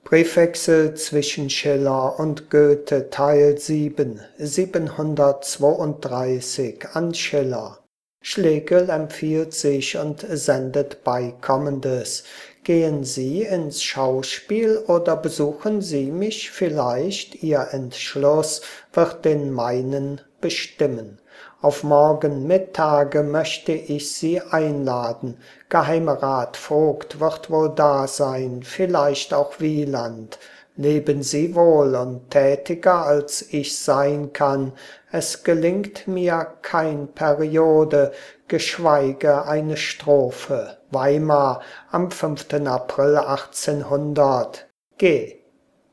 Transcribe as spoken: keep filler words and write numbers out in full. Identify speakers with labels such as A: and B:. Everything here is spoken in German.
A: Briefwechsel zwischen Schiller und Goethe Teil sieben, siebenhundertzweiunddreißig an Schiller. Schlegel empfiehlt sich und sendet Beikommendes. Gehen Sie ins Schauspiel oder besuchen Sie mich vielleicht? Ihr Entschluss wird den meinen bestimmen. Auf morgen Mittage möchte ich Sie einladen. Geheimerat Vogt wird wohl da sein, vielleicht auch Wieland. Leben Sie wohl und tätiger als ich sein kann. Es gelingt mir kein Periode, geschweige eine Strophe. Weimar am fünften April achtzehnhundert. Geh!